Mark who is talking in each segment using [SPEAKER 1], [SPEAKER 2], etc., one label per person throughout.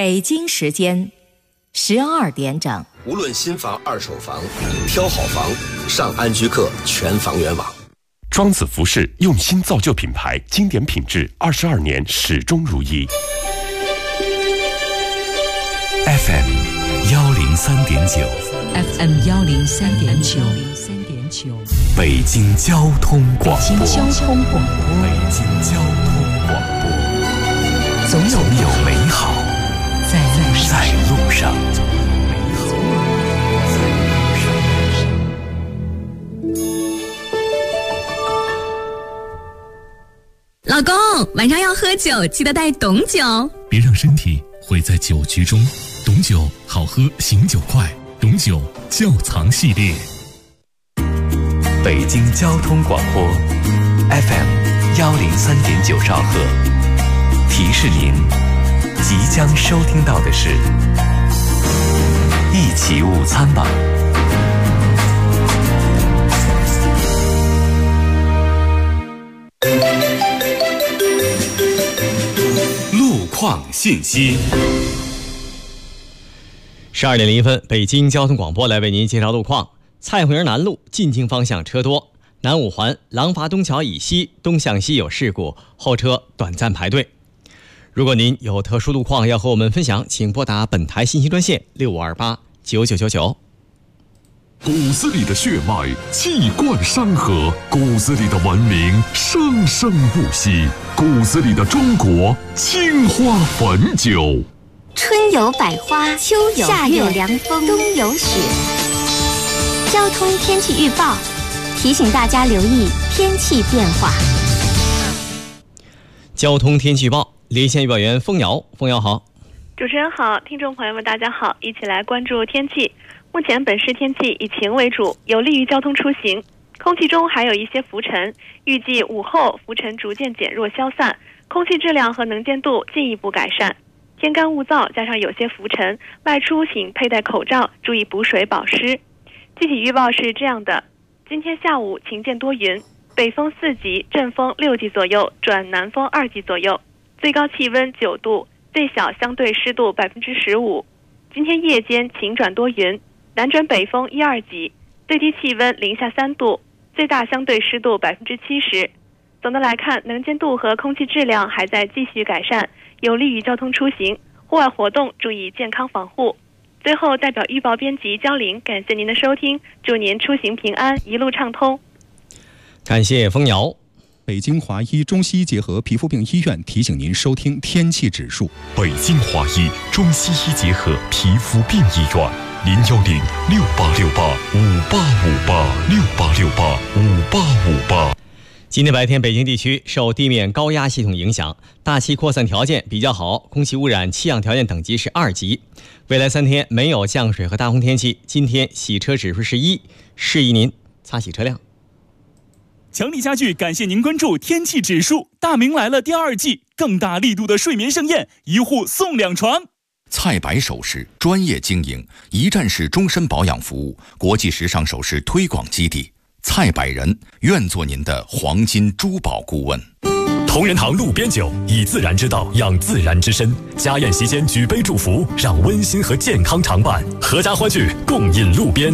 [SPEAKER 1] 北京时间12点整。
[SPEAKER 2] 无论新房、二手房，挑好房，上安居客全房源网。
[SPEAKER 3] 庄子服饰用心造就品牌，经典品质，22年始终如一。
[SPEAKER 4] FM 103.9
[SPEAKER 5] FM 103.9
[SPEAKER 4] 北京交通广播。
[SPEAKER 5] 北京交通广播。
[SPEAKER 4] 北京交通广播。
[SPEAKER 5] 总有
[SPEAKER 4] 美好在路上。
[SPEAKER 6] 老公，晚上要喝酒，记得带董酒。
[SPEAKER 7] 别让身体毁在酒局中。董酒好喝，醒酒快。董酒窖藏系列。
[SPEAKER 4] 北京交通广播 FM 103.9兆赫。提示您，即将收听到的是一起午餐吧。路况信息。
[SPEAKER 8] 12点01分，北京交通广播来为您介绍路况。蔡慧营南路进京方向车多，南五环廊坊东桥以西东向西有事故，后车短暂排队。如果您有特殊路况要和我们分享，请拨打本台信息专线65289999。
[SPEAKER 9] 骨子里的血脉气贯山河，骨子里的文明生生不息，骨子里的中国青花汾酒。
[SPEAKER 10] 春有百花，秋有夏有凉风，冬有雪。交通天气预报提醒大家留意天气变化。
[SPEAKER 8] 交通天气预报，连线预报员枫瑶。枫瑶好。
[SPEAKER 11] 主持人好，听众朋友们大家好，一起来关注天气。目前本市天气以晴为主，有利于交通出行。空气中还有一些浮尘，预计午后浮尘逐渐减弱消散，空气质量和能见度进一步改善。天干物燥加上有些浮尘，外出请佩戴口罩，注意补水保湿。具体预报是这样的：今天下午晴间多云，北风4级，阵风6级左右，转南风2级左右，最高气温9度，最小相对湿度15%。今天夜间晴转多云，南转北风1、2级，最低气温零下3度，最大相对湿度70%。总的来看，能见度和空气质量还在继续改善，有利于交通出行，户外活动注意健康防护。最后，代表预报编辑焦玲，感谢您的收听，祝您出行平安，一路畅通。
[SPEAKER 8] 感谢枫瑶。
[SPEAKER 12] 北京华医中西医结合皮肤病医院提醒您收听天气指数。
[SPEAKER 9] 北京华医中西医结合皮肤病医院，010-6868-5858，6868-5858。
[SPEAKER 8] 今天白天，北京地区受地面高压系统影响，大气扩散条件比较好，空气污染气象条件等级是2级。未来3天没有降水和大风天气。今天洗车指数是1，示意您擦洗车辆。
[SPEAKER 13] 强力家具感谢您关注天气指数。大明来了第2季，更大力度的睡眠盛宴，1户送2床。
[SPEAKER 14] 蔡白首饰专业经营，一站式终身保养服务，国际时尚首饰推广基地。蔡百人愿做您的黄金珠宝顾问。
[SPEAKER 9] 同仁堂路边酒，以自然之道养自然之身。家宴席间举杯祝福，让温馨和健康常伴，阖家欢聚，共饮路边。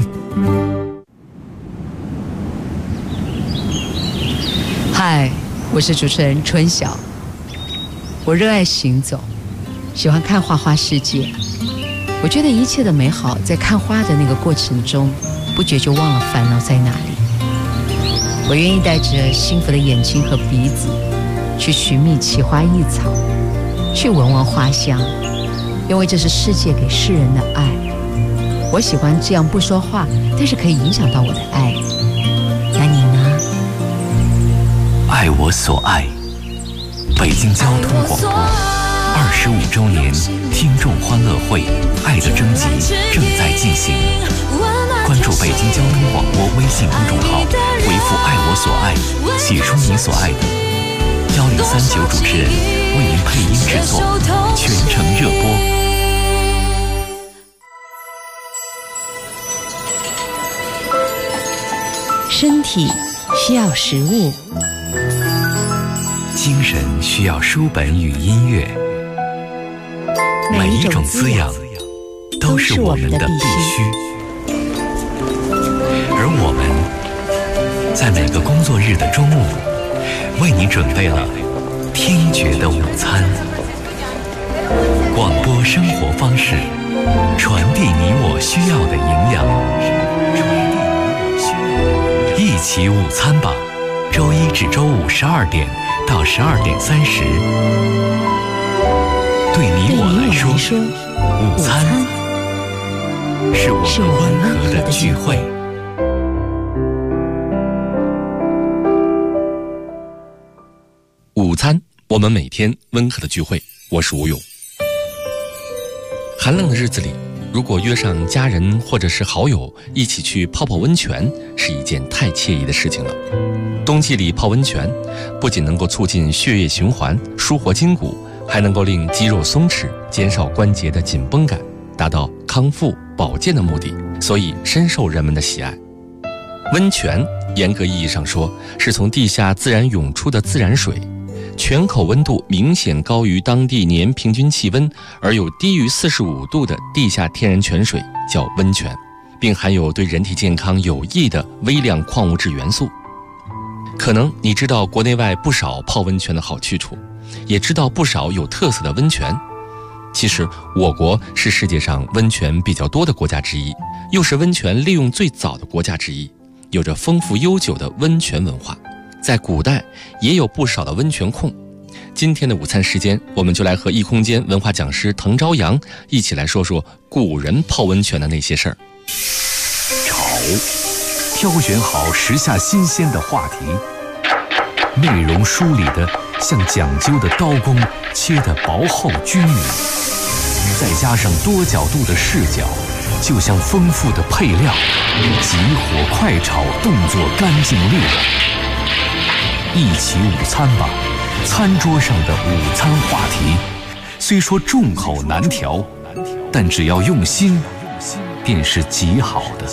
[SPEAKER 5] 嗨，我是主持人春晓。我热爱行走，喜欢看花花世界。我觉得一切的美好在看花的那个过程中，不觉就忘了烦恼在哪里。我愿意带着幸福的眼睛和鼻子，去寻觅奇花异草，去闻闻花香，因为这是世界给世人的爱。我喜欢这样不说话，但是可以影响到我的爱。那你呢？
[SPEAKER 4] 爱我所爱。北京交通广播25周年听众欢乐会，爱的征集正在进行。关注北京交通广播微信公众号，回复爱我所爱，写出你所爱的。1039主持人为您配音制作，全程热播。
[SPEAKER 5] 身体需要食物，
[SPEAKER 4] 精神需要书本与音乐。 每一种滋养都是我们的必须。而我们在每个工作日的中午，为你准备了听觉的午餐。广播生活方式，传递你我需要的营养。一起午餐吧，周一至周五12点到12点30。对你我来说，午餐是我们温和的聚会。
[SPEAKER 15] 午餐，我们每天温和的聚会。我是吴勇。寒冷的日子里，如果约上家人或者是好友一起去泡泡温泉，是一件太惬意的事情了。冬季里泡温泉，不仅能够促进血液循环、舒活筋骨，还能够令肌肉松弛，减少关节的紧绷感，达到康复保健的目的，所以深受人们的喜爱。温泉严格意义上说，是从地下自然涌出的自然水，泉口温度明显高于当地年平均气温，而有低于45度的地下天然泉水叫温泉，并含有对人体健康有益的微量矿物质元素。可能你知道国内外不少泡温泉的好去处，也知道不少有特色的温泉。其实我国是世界上温泉比较多的国家之一，又是温泉利用最早的国家之一，有着丰富悠久的温泉文化。在古代也有不少的温泉控。今天的午餐时间，我们就来和异空间文化讲师滕朝阳一起来说说古人泡温泉的那些事儿。
[SPEAKER 4] 炒，挑选好时下新鲜的话题，内容梳理的像讲究的刀工，切得薄厚均匀，再加上多角度的视角，就像丰富的配料，急火快炒，动作干净利落。一起午餐吧，餐桌上的午餐话题，虽说众口难调，但只要用心，便是极好的。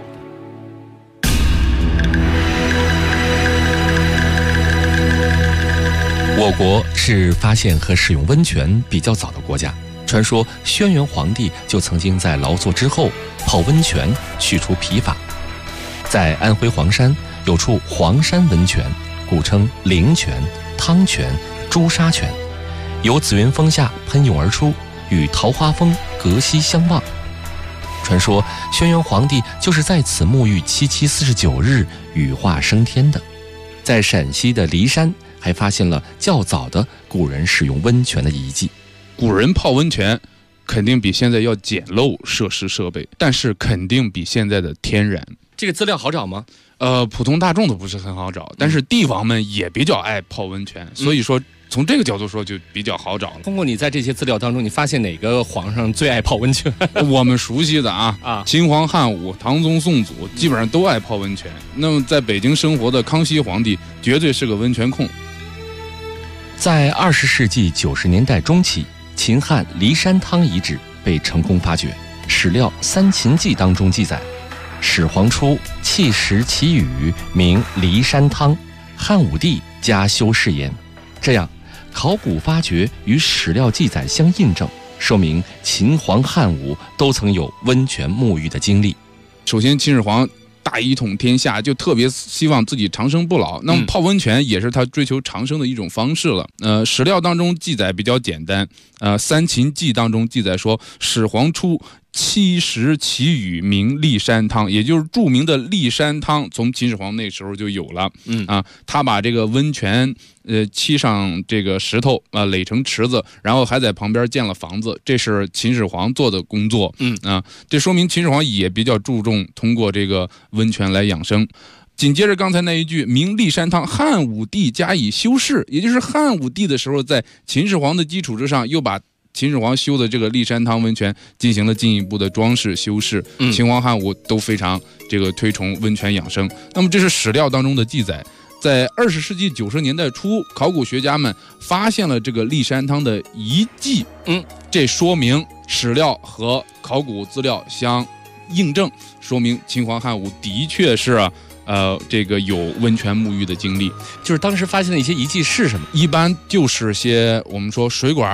[SPEAKER 15] 我国是发现和使用温泉比较早的国家。传说轩辕皇帝就曾经在劳作之后泡温泉去除疲乏。在安徽黄山有处黄山温泉，古称灵泉、汤泉、朱砂泉，由紫云峰下喷涌而出，与桃花峰隔溪相望。传说轩辕皇帝就是在此沐浴7749日，羽化升天的。在陕西的骊山还发现了较早的古人使用温泉的遗迹。
[SPEAKER 16] 古人泡温泉肯定比现在要简陋设施设备，但是肯定比现在的天然。
[SPEAKER 15] 这个资料好找吗？
[SPEAKER 16] 普通大众都不是很好找，但是帝王们也比较爱泡温泉，所以说从这个角度说就比较好找了。
[SPEAKER 15] 通过你在这些资料当中，你发现哪个皇上最爱泡温泉？
[SPEAKER 16] 我们熟悉的秦皇汉武、唐宗宋祖基本上都爱泡温泉。那么在北京生活的康熙皇帝绝对是个温泉控。
[SPEAKER 15] 在20世纪90年代中期，秦汉骊山汤遗址被成功发掘。史料《三秦记》当中记载，始皇初弃食其语，名骊山汤，汉武帝加修饰焉。这样考古发掘与史料记载相印证，说明秦皇汉武都曾有温泉沐浴的经历。
[SPEAKER 16] 首先秦始皇大一统天下，就特别希望自己长生不老，那么泡温泉也是他追求长生的一种方式了。史料当中记载比较简单，三秦记当中记载说，始皇初弃食其语，名骊山汤，也就是著名的骊山汤，从秦始皇那时候就有了。他把这个温泉砌上这个石头垒成池子，然后还在旁边建了房子，这是秦始皇做的工作。这说明秦始皇也比较注重通过这个温泉来养生。紧接着刚才那一句名骊山汤，汉武帝加以修饰，也就是汉武帝的时候，在秦始皇的基础之上，又把秦始皇修的这个骊山汤温泉进行了进一步的装饰修饰。秦皇汉武都非常这个推崇温泉养生。那么这是史料当中的记载。在20世纪90年代初，考古学家们发现了这个骊山汤的遗迹。这说明史料和考古资料相印证，说明秦皇汉武的确是这个有温泉沐浴的经历。
[SPEAKER 15] 就是当时发现的一些遗迹是什么？
[SPEAKER 16] 一般就是些我们说水管、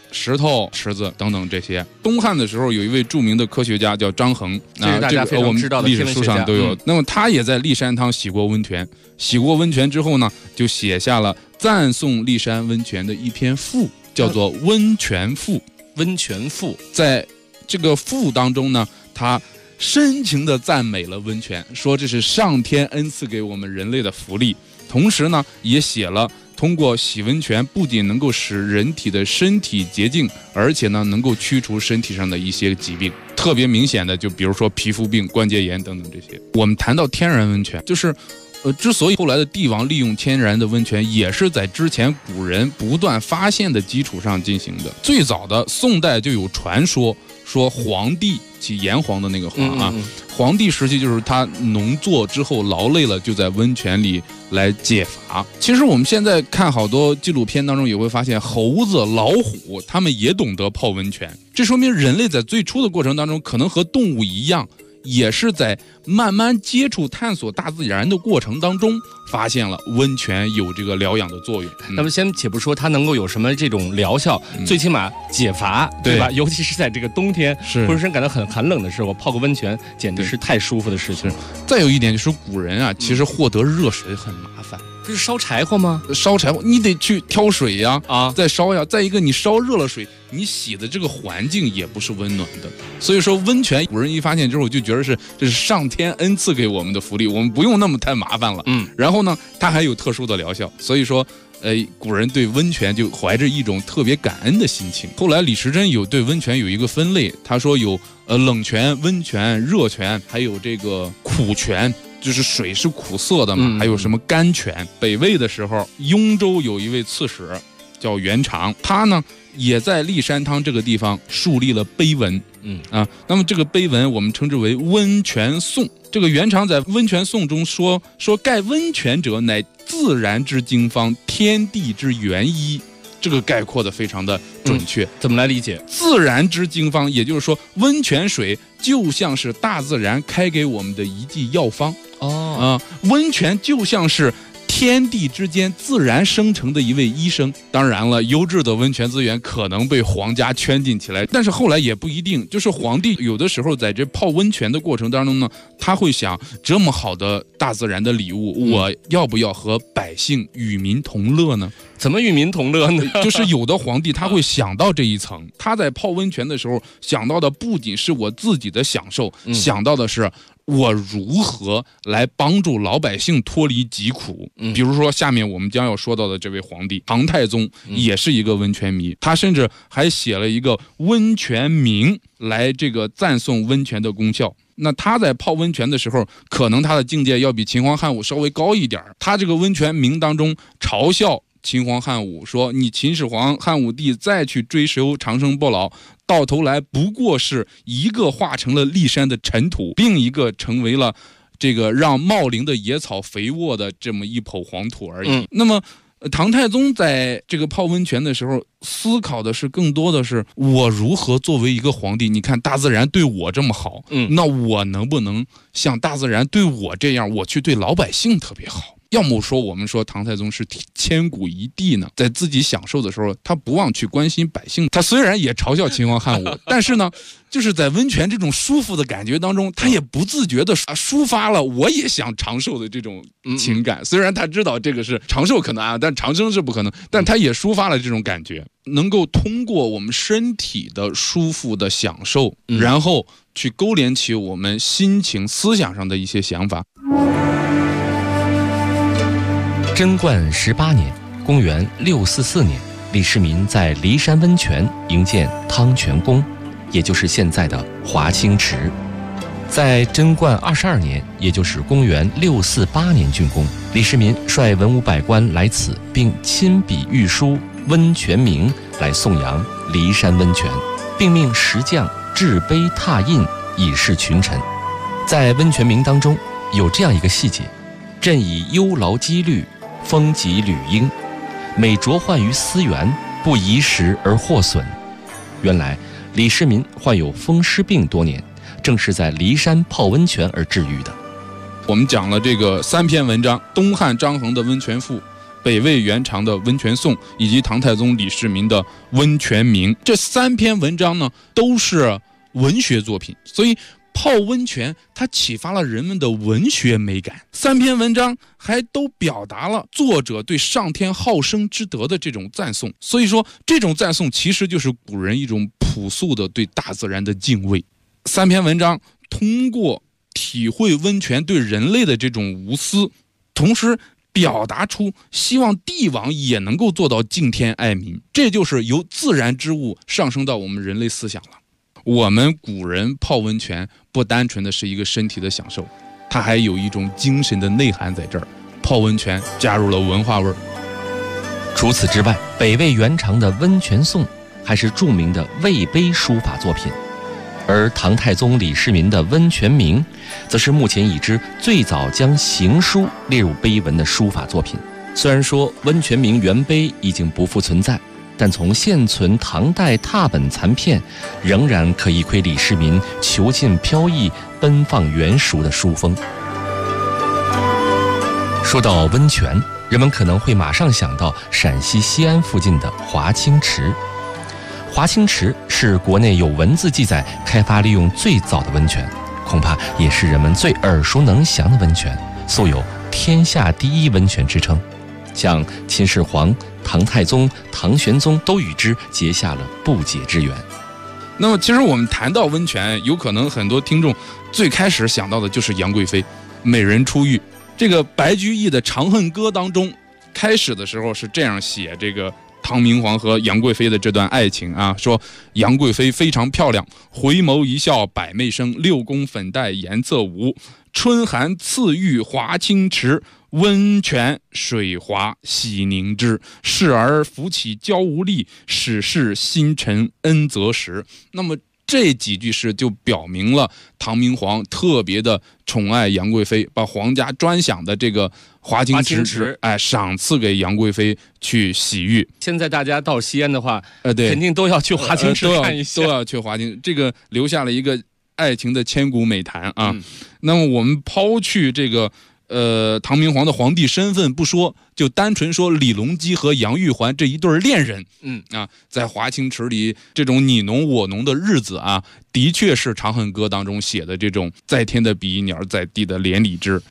[SPEAKER 16] 石头、池子等等这些。东汉的时候，有一位著名的科学家叫张衡，
[SPEAKER 15] 这是大家非常知道的
[SPEAKER 16] 历史书上都有。那么他也在骊山汤洗过温泉，洗过温泉之后呢，就写下了赞颂骊山温泉的一篇赋，叫做《温泉赋》。
[SPEAKER 15] 温泉赋，在
[SPEAKER 16] 这个赋当中呢，他深情地赞美了温泉，说这是上天恩赐给我们人类的福利。同时呢，也写了通过洗温泉不仅能够使人体的身体洁净，而且呢能够驱除身体上的一些疾病，特别明显的就比如说皮肤病、关节炎等等这些。我们谈到天然温泉，就是之所以后来的帝王利用天然的温泉，也是在之前古人不断发现的基础上进行的。最早的宋代就有传说皇帝，即炎黄的那个黄啊，皇帝时期就是他农作之后劳累了，就在温泉里来解乏。其实我们现在看好多纪录片当中也会发现，猴子、老虎他们也懂得泡温泉，这说明人类在最初的过程当中，可能和动物一样，也是在慢慢接触探索大自然的过程当中，发现了温泉有这个疗养的作用。
[SPEAKER 15] 那么先且不说它能够有什么这种疗效，最起码解乏，对吧？尤其是在这个冬天浑身感到很寒冷的时候，泡个温泉简直是太舒服的事情。
[SPEAKER 16] 再有一点就是古人啊，其实获得热水很麻烦。
[SPEAKER 15] 这是烧柴火吗？
[SPEAKER 16] 烧柴火，你得去挑水呀，再烧呀。再一个，你烧热了水，你洗的这个环境也不是温暖的。所以说，温泉古人一发现之后，就觉得这是上天恩赐给我们的福利，我们不用那么太麻烦了。然后呢，它还有特殊的疗效，所以说，古人对温泉就怀着一种特别感恩的心情。后来李时珍对温泉有一个分类，他说有冷泉、温泉、热泉，还有这个苦泉。就是水是苦涩的嘛，还有什么甘泉。北魏的时候，雍州有一位刺史叫袁长，他呢也在骊山汤这个地方树立了碑文。那么这个碑文我们称之为温泉颂。这个袁长在温泉颂中说盖温泉者，乃自然之经方，天地之元医。这个概括的非常的准确。
[SPEAKER 15] 怎么来理解？
[SPEAKER 16] 自然之经方，也就是说温泉水就像是大自然开给我们的一剂药方。温泉就像是天地之间自然生成的一位医生。当然了，优质的温泉资源可能被皇家圈禁起来，但是后来也不一定。就是皇帝有的时候在这泡温泉的过程当中呢，他会想，这么好的大自然的礼物，我要不要和百姓与民同乐呢？
[SPEAKER 15] 怎么与民同乐呢？
[SPEAKER 16] 就是有的皇帝他会想到这一层，他在泡温泉的时候想到的不仅是我自己的享受，想到的是我如何来帮助老百姓脱离疾苦。比如说下面我们将要说到的这位皇帝唐太宗，也是一个温泉迷，他甚至还写了一个温泉铭来这个赞颂温泉的功效。那他在泡温泉的时候，可能他的境界要比秦皇汉武稍微高一点，他这个温泉铭当中嘲笑秦皇汉武说，你秦始皇汉武帝再去追求长生不老，到头来不过是一个化成了骊山的尘土，另一个成为了这个让茂陵的野草肥沃的这么一抔黄土而已。那么唐太宗在这个泡温泉的时候，思考的是更多的是我如何作为一个皇帝，你看大自然对我这么好，那我能不能像大自然对我这样，我去对老百姓特别好。要么说我们说唐太宗是千古一帝呢，在自己享受的时候，他不忘去关心百姓。他虽然也嘲笑秦皇汉武，但是呢，就是在温泉这种舒服的感觉当中，他也不自觉的抒发了我也想长寿的这种情感。虽然他知道这个是长寿可能啊，但长生是不可能，但他也抒发了这种感觉，能够通过我们身体的舒服的享受，然后去勾连起我们心情思想上的一些想法。
[SPEAKER 15] 贞观18年，公元644年，李世民在骊山温泉营建汤泉宫，也就是现在的华清池。在贞观22年，也就是公元648年竣工，李世民率文武百官来此，并亲笔御书温泉铭来颂扬骊山温泉，并命石匠制碑拓印以示群臣。在温泉铭当中有这样一个细节：朕以忧劳积虑，风疾履缨，每着患于思源，不宜时而获损。原来李世民患有风湿病多年，正是在骊山泡温泉而治愈的。
[SPEAKER 16] 我们讲了这个3篇文章，东汉张衡的温泉赋， 北魏元长的《温泉颂》以及唐太宗李世民的《温泉铭》。这3篇文章呢都是文学作品，所以泡温泉它启发了人们的文学美感。3篇文章还都表达了作者对上天好生之德的这种赞颂，所以说这种赞颂其实就是古人一种朴素的对大自然的敬畏。3篇文章通过体会温泉对人类的这种无私，同时表达出希望帝王也能够做到敬天爱民，这就是由自然之物上升到我们人类思想了。我们古人泡温泉不单纯的是一个身体的享受，它还有一种精神的内涵在这儿。泡温泉加入了文化味儿。
[SPEAKER 15] 除此之外，北魏元长的《温泉颂》还是著名的魏碑书法作品，而唐太宗李世民的《温泉铭》则是目前已知最早将行书列入碑文的书法作品。虽然说《温泉铭》原碑已经不复存在，但从现存唐代拓本残片，仍然可以窥李世民遒劲飘逸、奔放圆熟的书风。说到温泉，人们可能会马上想到陕西西安附近的华清池。华清池是国内有文字记载开发利用最早的温泉，恐怕也是人们最耳熟能详的温泉，素有天下第一温泉之称。像秦始皇、唐太宗、唐玄宗都与之结下了不解之缘。
[SPEAKER 16] 那么其实我们谈到温泉，有可能很多听众最开始想到的就是杨贵妃美人出浴。这个白居易的《长恨歌》当中，开始的时候是这样写这个唐明皇和杨贵妃的这段爱情啊，说杨贵妃非常漂亮，回眸一笑百媚生，六宫粉黛颜色无，春寒赐浴华清池，温泉水滑洗凝脂，侍儿扶起娇无力，始是新尘恩泽时。那么这几句诗就表明了唐明皇特别的宠爱杨贵妃，把皇家专享的这个华清池赏赐给杨贵妃去洗浴。
[SPEAKER 15] 现在大家到西安的话，对，肯定都要去华清池看一下，
[SPEAKER 16] 都要去华清，这个留下了一个爱情的千古美谈啊。那么我们抛去这个唐明皇的皇帝身份不说，就单纯说李隆基和杨玉环这一对恋人，在华清池里这种你侬我侬的日子啊，的确是《长恨歌》当中写的这种在天的比翼鸟，在地的连理枝。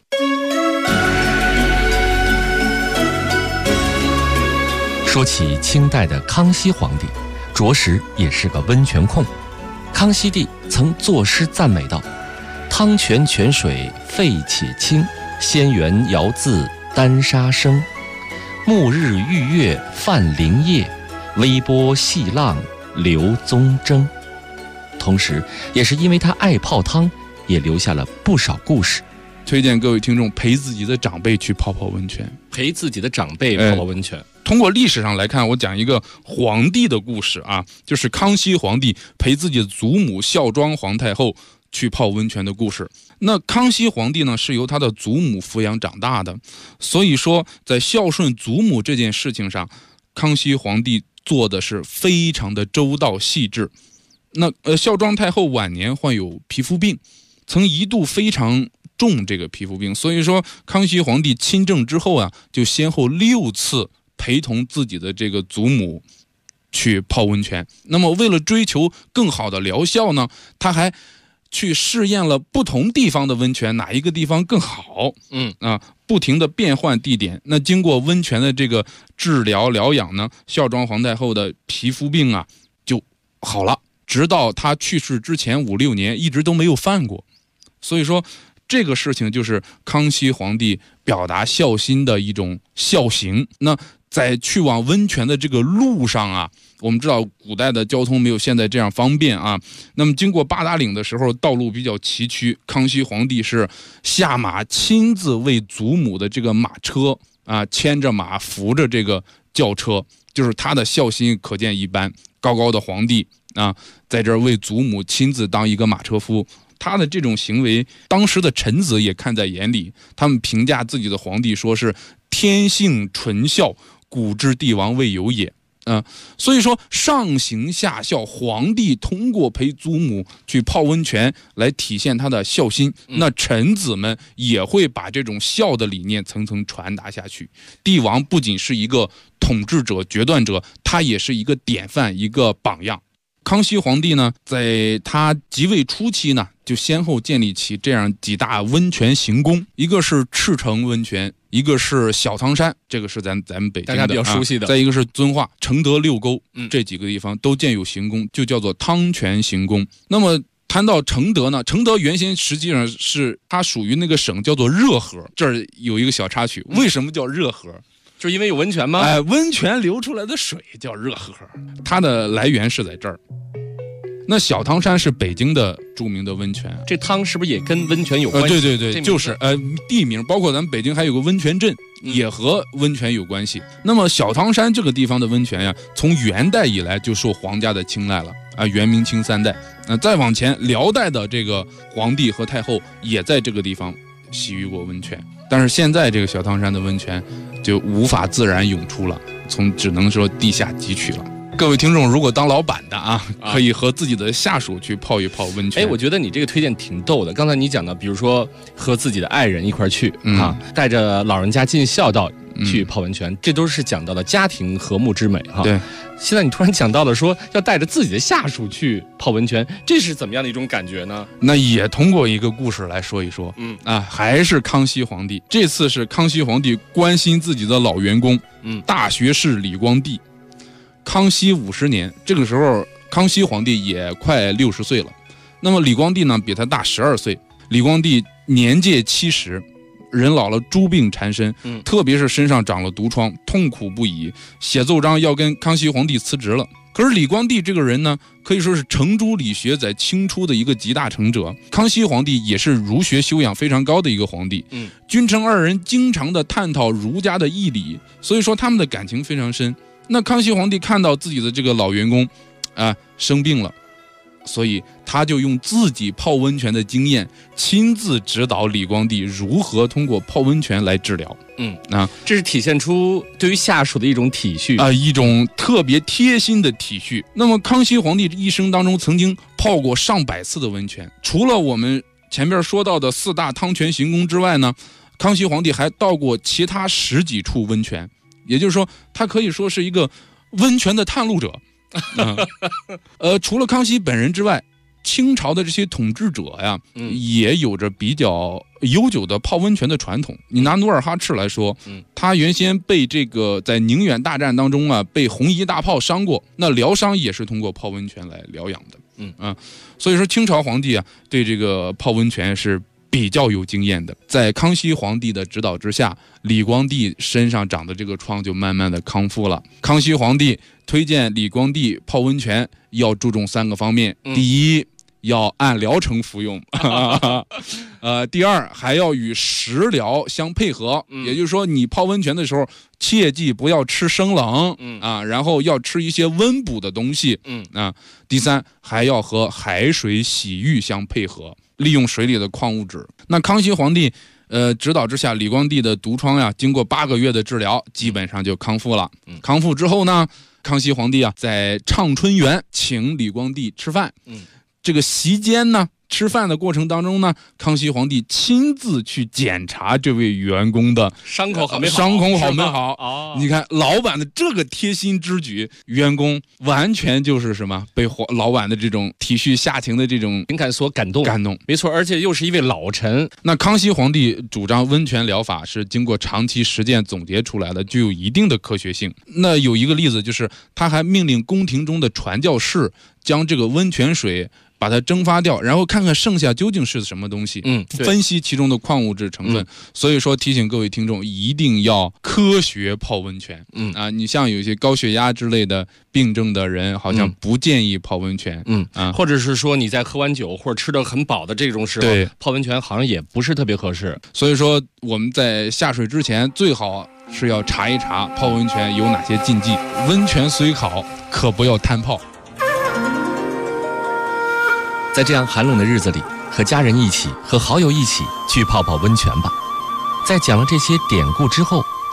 [SPEAKER 15] 说起清代的康熙皇帝，着实也是个温泉控。康熙帝曾作诗赞美道：“汤泉泉水沸且清，仙源遥自丹砂生。暮日浴月泛灵液，微波细浪流踪征。”同时也是因为他爱泡汤，也留下了不少故事。
[SPEAKER 16] 推荐各位听众陪自己的长辈去泡泡温泉，
[SPEAKER 15] 陪自己的长辈泡泡温泉。
[SPEAKER 16] 通过历史上来看，我讲一个皇帝的故事啊，就是康熙皇帝陪自己的祖母孝庄皇太后去泡温泉的故事。那康熙皇帝呢，是由他的祖母抚养长大的，所以说在孝顺祖母这件事情上，康熙皇帝做的是非常的周到细致。那孝庄太后晚年患有皮肤病，曾一度非常重这个皮肤病，所以说康熙皇帝亲政之后啊，就先后6次陪同自己的这个祖母去泡温泉。那么为了追求更好的疗效呢，他还去试验了不同地方的温泉，哪一个地方更好，不停的变换地点。那经过温泉的这个治疗疗养呢，孝庄皇太后的皮肤病啊就好了，直到她去世之前5-6年一直都没有犯过。所以说这个事情就是康熙皇帝表达孝心的一种孝行。那在去往温泉的这个路上啊，我们知道古代的交通没有现在这样方便啊。那么经过八达岭的时候，道路比较崎岖，康熙皇帝是下马亲自为祖母的这个马车啊牵着马扶着这个轿车，就是他的孝心可见一斑。高高的皇帝啊，在这儿为祖母亲自当一个马车夫。他的这种行为，当时的臣子也看在眼里，他们评价自己的皇帝说是天性纯孝，古之帝王未有也所以说上行下效，皇帝通过陪祖母去泡温泉来体现他的孝心，那臣子们也会把这种孝的理念层层传达下去。帝王不仅是一个统治者、决断者，他也是一个典范、一个榜样。康熙皇帝呢，在他即位初期呢，就先后建立起这样几大温泉行宫，一个是赤城温泉，一个是小汤山，这个是咱们北京的
[SPEAKER 15] 大家比较熟悉的，
[SPEAKER 16] 再一个是遵化、承德、六沟，这几个地方都建有行宫，就叫做汤泉行宫。那么谈到承德呢，承德原先实际上是它属于那个省叫做热河，这儿有一个小插曲，为什么叫热河？
[SPEAKER 15] 就是因为有温泉吗？
[SPEAKER 16] 温泉流出来的水叫热河，它的来源是在这儿。那小汤山是北京的著名的温泉，
[SPEAKER 15] 这汤是不是也跟温泉有关系？
[SPEAKER 16] 对，就是地名，包括咱们北京还有个温泉镇，也和温泉有关系。那么小汤山这个地方的温泉呀，从元代以来就受皇家的青睐了啊，元明清3代。再往前，辽代的这个皇帝和太后也在这个地方洗浴过温泉。但是现在这个小汤山的温泉就无法自然涌出了，只能说地下汲取了。各位听众，如果当老板的可以和自己的下属去泡一泡温泉。
[SPEAKER 15] 我觉得你这个推荐挺逗的。刚才你讲的，比如说和自己的爱人一块去带着老人家尽孝道去泡温泉，这都是讲到了家庭和睦之美哈。
[SPEAKER 16] 对。
[SPEAKER 15] 现在你突然讲到了说要带着自己的下属去泡温泉，这是怎么样的一种感觉呢？
[SPEAKER 16] 那也通过一个故事来说一说。还是康熙皇帝，这次是康熙皇帝关心自己的老员工，大学士李光地。康熙50年，这个时候康熙皇帝也快60岁了，那么李光地呢比他大12岁。李光地年届70，人老了，诸病缠身，特别是身上长了毒疮，痛苦不已，写奏章要跟康熙皇帝辞职了。可是李光地这个人呢，可以说是程朱理学在清初的一个集大成者。康熙皇帝也是儒学修养非常高的一个皇帝，君臣二人经常的探讨儒家的义理，所以说他们的感情非常深。那康熙皇帝看到自己的这个老员工生病了，所以他就用自己泡温泉的经验，亲自指导李光地如何通过泡温泉来治疗。
[SPEAKER 15] 这是体现出对于下属的一种体恤
[SPEAKER 16] 一种特别贴心的体恤。那么康熙皇帝一生当中曾经泡过上百次的温泉，除了我们前面说到的4大汤泉行宫之外呢，康熙皇帝还到过其他10几处温泉，也就是说他可以说是一个温泉的探路者。除了康熙本人之外，清朝的这些统治者呀，也有着比较悠久的泡温泉的传统。你拿努尔哈赤来说，他原先被这个在宁远大战当中被红夷大炮伤过，那疗伤也是通过泡温泉来疗养的。所以说清朝皇帝对这个泡温泉是比较有经验的。在康熙皇帝的指导之下，李光地身上长的这个疮就慢慢的康复了。康熙皇帝推荐李光地泡温泉要注重3个方面。第一，要按疗程服用第二，还要与食疗相配合，也就是说你泡温泉的时候切记不要吃生冷然后要吃一些温补的东西第三，还要和海水洗浴相配合，利用水里的矿物质。那康熙皇帝指导之下，李光地的毒疮经过8个月的治疗，基本上就康复了。康复之后呢，康熙皇帝在畅春园请李光地吃饭。这个席间呢，吃饭的过程当中呢，康熙皇帝亲自去检查这位员工的
[SPEAKER 15] 伤口好没好，
[SPEAKER 16] 伤口好没好。你看老板的这个贴心之举，员工完全就是什么被老板的这种体恤下情的这种
[SPEAKER 15] 情感所感动。没错，而且又是一位老臣。
[SPEAKER 16] 那康熙皇帝主张温泉疗法是经过长期实践总结出来的，具有一定的科学性。那有一个例子就是，他还命令宫廷中的传教士将这个温泉水把它蒸发掉，然后看看剩下究竟是什么东西，分析其中的矿物质成分。所以说提醒各位听众一定要科学泡温泉。你像有些高血压之类的病症的人，好像不建议泡温泉。
[SPEAKER 15] 或者是说你在喝完酒或者吃得很饱的这种时候，泡温泉好像也不是特别合适。
[SPEAKER 16] 所以说我们在下水之前最好是要查一查泡温泉有哪些禁忌。温泉虽好，可不要贪泡。
[SPEAKER 15] 在这样寒冷的日子里，和家人一起，和好友一起去泡泡温泉吧。在讲了这些典故之后，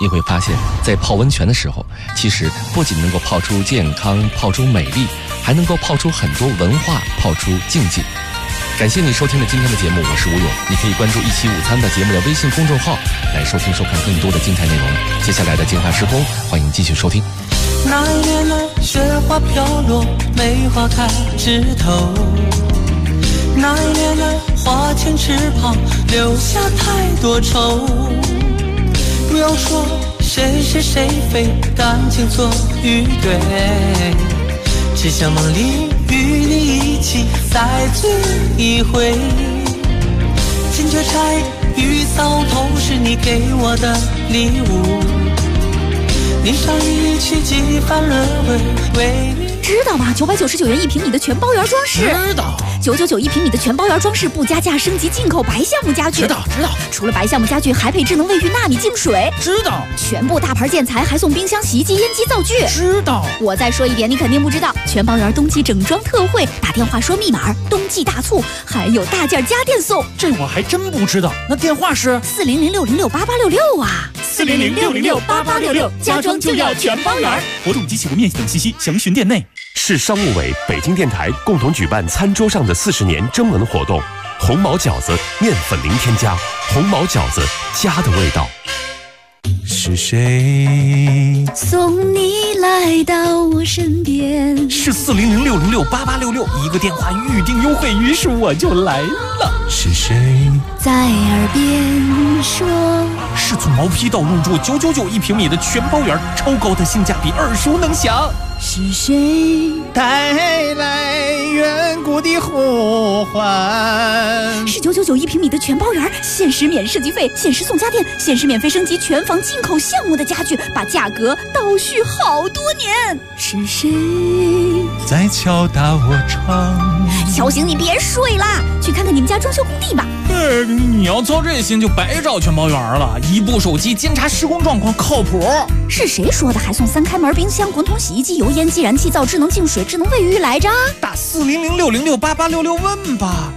[SPEAKER 15] 你会发现在泡温泉的时候，其实不仅能够泡出健康，泡出美丽，还能够泡出很多文化，泡出境界。感谢你收听了今天的节目，我是吴勇。你可以关注一期午餐的节目的微信公众号来收听收看更多的精彩内容。接下来的精华时空，欢迎继续收听。
[SPEAKER 17] 那一年的雪花飘落，梅花开枝头。那一年的花前翅膀，留下太多愁。不要说谁是谁非，感情错与对，只想梦里与你一起再醉一回。金雀钗与草头是你给我的礼物，霓裳一曲几番轮回，为你
[SPEAKER 18] 知道吗？999元1平米的全包圆装饰。
[SPEAKER 19] 知道。
[SPEAKER 18] 9991平米的全包圆装饰，不加价升级进口白橡木家具。
[SPEAKER 19] 知道。
[SPEAKER 18] 除了白橡木家具，还配智能卫浴纳米净水。
[SPEAKER 19] 知道。
[SPEAKER 18] 全部大牌建材，还送冰箱、洗衣机、烟机、灶具。
[SPEAKER 19] 知道。
[SPEAKER 18] 我再说一点，你肯定不知道，全包圆冬季整装特惠，打电话说密码，冬季大促，还有大件家电送。
[SPEAKER 19] 这我还真不知道。那电话是
[SPEAKER 18] 400-606-8866啊。
[SPEAKER 13] 400-606-8866，家装就要全包圆。活动及起步面积等信息详询店内。
[SPEAKER 3] 市商务委、北京电台共同举办餐桌上的40年征文活动，红毛饺子面粉零添加，红毛饺子家的味道。
[SPEAKER 20] 是谁
[SPEAKER 18] 送你来到我身边？
[SPEAKER 19] 是400-606-8866，一个电话预定优惠，于是我就来了。
[SPEAKER 20] 是谁
[SPEAKER 18] 在耳边说？
[SPEAKER 19] 是从毛坯到入住9991平米的全包圆，超高的性价比，耳熟能详。
[SPEAKER 18] 是谁
[SPEAKER 20] 带来远古的呼唤？
[SPEAKER 18] 是9991平米的全包圆，限时免设计费，限时送家电，限时免费升级全房进口项目的家具，把价格倒叙好多年。是谁
[SPEAKER 20] 在敲打我窗？
[SPEAKER 18] 小醒，你别睡啦，去看看你们家装修工地吧。
[SPEAKER 19] 你要操这心就白找全包圆了，一部手机监察施工状况靠谱。
[SPEAKER 18] 是谁说的还送3开门冰箱、滚筒洗衣机、油烟机、燃气灶、智能净水、智能卫浴来着？
[SPEAKER 19] 打400-606-8866问吧。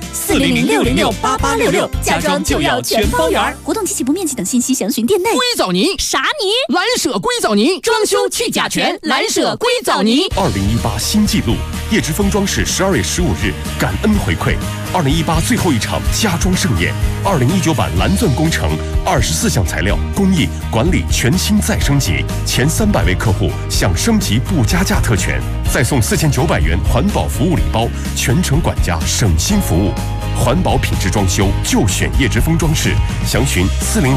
[SPEAKER 18] 400-606-8866，家装就要全包圆。活动及起步面积等信息详询店内。
[SPEAKER 19] 硅藻泥
[SPEAKER 18] 啥泥？
[SPEAKER 19] 蓝舍硅藻泥，装修去甲醛，蓝舍硅藻泥。
[SPEAKER 3] 2018新纪录，叶之峰装饰12月15日感恩回馈，2018最后一场家装盛宴，2019版蓝钻工程24项材料工艺管理全新再升级，前300位客户享升级不加价特权，再送4900元环保服务礼包，全程管家省心服务。环保品质装修就选叶之峰装饰，详询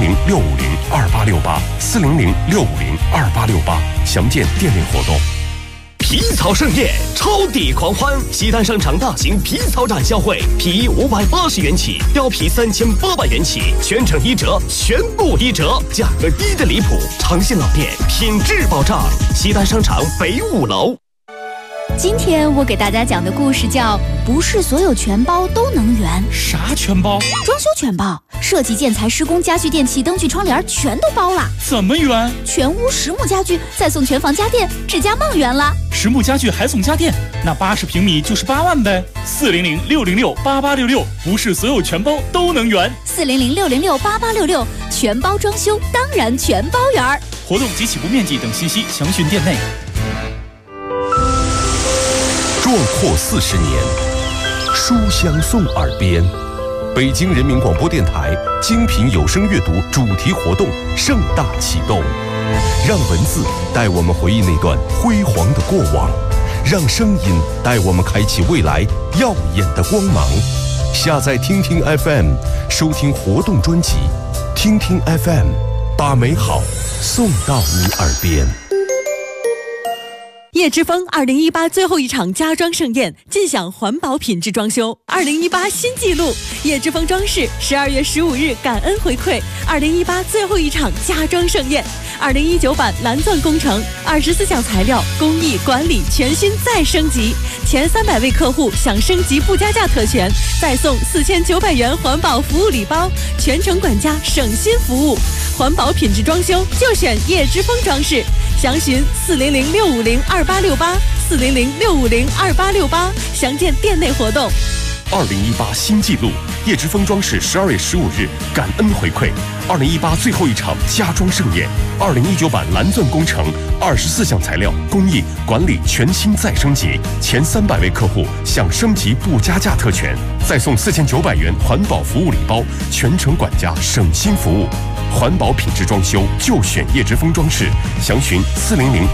[SPEAKER 3] 400-650-2868，400-650-2868，详见店内活动。
[SPEAKER 2] 皮草盛宴，超抵狂欢！西单商场大型皮草展销会，皮衣580元起，貂皮3800元起，全程1折，全部1折，价格低的离谱。诚信老店，品质保障。西单商场北5楼。
[SPEAKER 18] 今天我给大家讲的故事叫不是所有全包都能圆。
[SPEAKER 19] 啥全包？
[SPEAKER 18] 装修全包，设计、建材、施工、家具、电器、灯具、窗帘全都包了。
[SPEAKER 13] 怎么圆？
[SPEAKER 18] 全屋实木家具，再送全房家电，指甲梦圆了。
[SPEAKER 13] 实木家具还送家电，那80平米就是8万呗。400-606-8866，不是所有全包都能圆。
[SPEAKER 18] 400-606-8866，全包装修当然全包圆。
[SPEAKER 13] 活动及起步面积等信息详询店内。
[SPEAKER 3] 壮阔40年，书香送耳边。北京人民广播电台精品有声阅读主题活动盛大启动，让文字带我们回忆那段辉煌的过往，让声音带我们开启未来耀眼的光芒。下载听听 FM， 收听活动专辑，听听 FM， 把美好送到你耳边。
[SPEAKER 21] 叶之峰2018最后一场家装盛宴，尽享环保品质装修。2018新纪录，叶之峰装饰12月15日感恩回馈2018最后一场家装盛宴。2019版蓝钻工程24项材料工艺管理全新再升级，前300位客户享升级不加价特权，再送4900元环保服务礼包，全程管家省心服务。环保品质装修就选叶之峰装饰，详询400-650-2868，400-650-2868，详见店内活动。
[SPEAKER 3] 2018新纪录，叶之峰装饰12月15日感恩回馈，2018最后一场家装盛宴，2019版蓝钻工程24项材料工艺管理全新再升级，前300位客户享升级不加价特权，再送4900元环保服务礼包，全程管家省心服务，环保品质装修就选叶之峰装饰，详询400